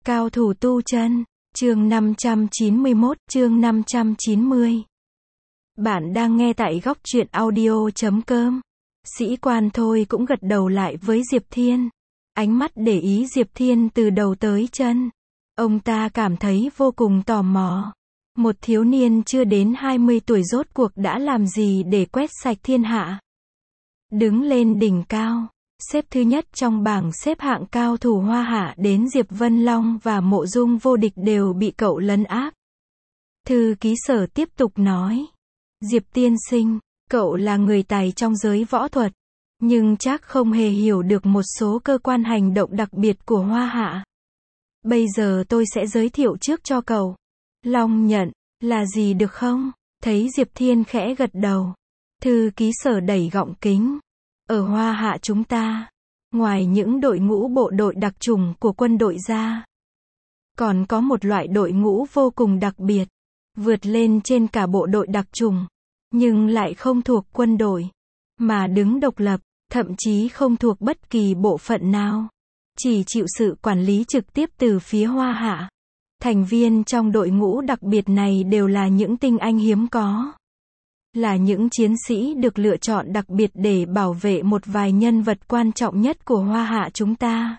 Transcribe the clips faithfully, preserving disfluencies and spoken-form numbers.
Cao thủ tu chân, chương năm trăm chín mươi mốt, chương năm trăm chín mươi. Bạn đang nghe tại góc truyện audio chấm com. Sĩ quan thôi cũng gật đầu lại với Diệp Thiên. Ánh mắt để ý Diệp Thiên từ đầu tới chân. Ông ta cảm thấy vô cùng tò mò. Một thiếu niên chưa đến hai mươi tuổi rốt cuộc đã làm gì để quét sạch thiên hạ. Đứng lên đỉnh cao. Xếp thứ nhất trong bảng xếp hạng cao thủ Hoa Hạ đến Diệp Vân Long và Mộ Dung Vô Địch đều bị cậu lấn áp. Thư ký Sở tiếp tục nói. Diệp tiên sinh, cậu là người tài trong giới võ thuật, nhưng chắc không hề hiểu được một số cơ quan hành động đặc biệt của Hoa Hạ. Bây giờ tôi sẽ giới thiệu trước cho cậu. Long nhận, là gì được không? Thấy Diệp Thiên khẽ gật đầu. Thư ký Sở đẩy gọng kính. Ở Hoa Hạ chúng ta, ngoài những đội ngũ bộ đội đặc chủng của quân đội ra, còn có một loại đội ngũ vô cùng đặc biệt, vượt lên trên cả bộ đội đặc chủng, nhưng lại không thuộc quân đội, mà đứng độc lập, thậm chí không thuộc bất kỳ bộ phận nào, chỉ chịu sự quản lý trực tiếp từ phía Hoa Hạ. Thành viên trong đội ngũ đặc biệt này đều là những tinh anh hiếm có. Là những chiến sĩ được lựa chọn đặc biệt để bảo vệ một vài nhân vật quan trọng nhất của Hoa Hạ chúng ta.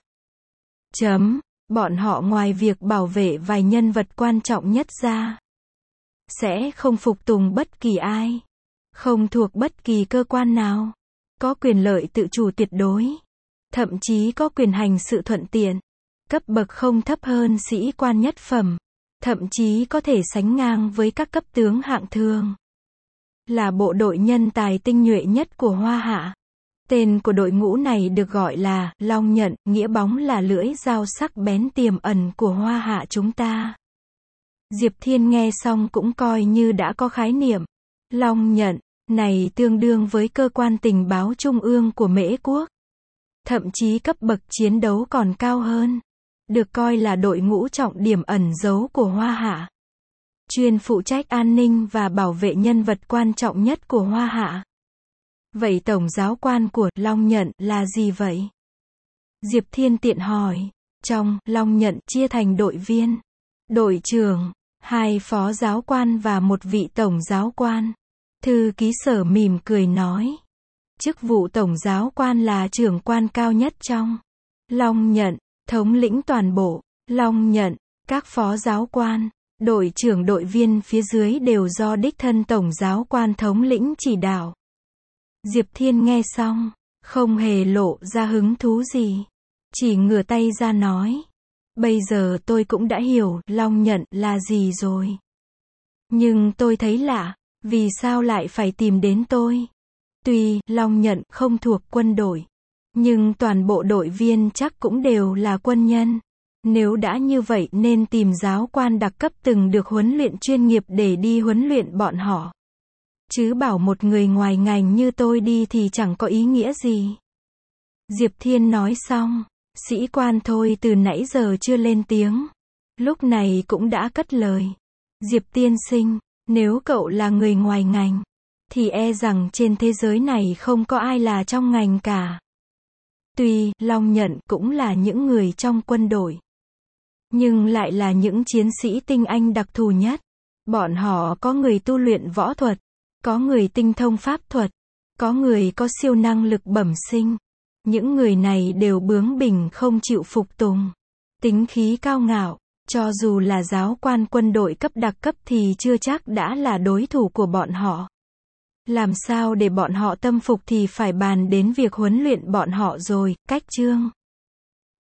Chấm, bọn họ ngoài việc bảo vệ vài nhân vật quan trọng nhất ra, sẽ không phục tùng bất kỳ ai, không thuộc bất kỳ cơ quan nào, có quyền lợi tự chủ tuyệt đối, thậm chí có quyền hành sự thuận tiện, cấp bậc không thấp hơn sĩ quan nhất phẩm, thậm chí có thể sánh ngang với các cấp tướng hạng thường. Là bộ đội nhân tài tinh nhuệ nhất của Hoa Hạ. Tên của đội ngũ này được gọi là Long Nhận, nghĩa bóng là lưỡi dao sắc bén tiềm ẩn của Hoa Hạ chúng ta. Diệp Thiên nghe xong cũng coi như đã có khái niệm. Long Nhận này tương đương với cơ quan tình báo trung ương của Mễ Quốc. Thậm chí cấp bậc chiến đấu còn cao hơn. Được coi là đội ngũ trọng điểm ẩn giấu của Hoa Hạ. Chuyên phụ trách an ninh và bảo vệ nhân vật quan trọng nhất của Hoa Hạ. Vậy tổng giáo quan của Long Nhận là gì vậy? Diệp Thiên tiện hỏi. Trong Long Nhận chia thành đội viên, đội trưởng, hai phó giáo quan và một vị tổng giáo quan. Thư ký Sở mỉm cười nói. Chức vụ tổng giáo quan là trưởng quan cao nhất trong Long Nhận, thống lĩnh toàn bộ Long Nhận. Các phó giáo quan, đội trưởng đội viên phía dưới đều do đích thân tổng giáo quan thống lĩnh chỉ đạo. Diệp Thiên nghe xong, không hề lộ ra hứng thú gì. Chỉ ngửa tay ra nói. Bây giờ tôi cũng đã hiểu Long Nhận là gì rồi. Nhưng tôi thấy lạ, vì sao lại phải tìm đến tôi? Tuy Long Nhận không thuộc quân đội, nhưng toàn bộ đội viên chắc cũng đều là quân nhân. Nếu đã như vậy nên tìm giáo quan đặc cấp từng được huấn luyện chuyên nghiệp để đi huấn luyện bọn họ. Chứ bảo một người ngoài ngành như tôi đi thì chẳng có ý nghĩa gì. Diệp Thiên nói xong, sĩ quan thôi từ nãy giờ chưa lên tiếng. Lúc này cũng đã cất lời. Diệp tiên sinh, nếu cậu là người ngoài ngành, thì e rằng trên thế giới này không có ai là trong ngành cả. Tuy Long Nhận cũng là những người trong quân đội, nhưng lại là những chiến sĩ tinh anh đặc thù nhất. Bọn họ có người tu luyện võ thuật, có người tinh thông pháp thuật, có người có siêu năng lực bẩm sinh. Những người này đều bướng bỉnh không chịu phục tùng, tính khí cao ngạo. Cho dù là giáo quan quân đội cấp đặc cấp thì chưa chắc đã là đối thủ của bọn họ. Làm sao để bọn họ tâm phục thì phải bàn đến việc huấn luyện bọn họ rồi. Cách chương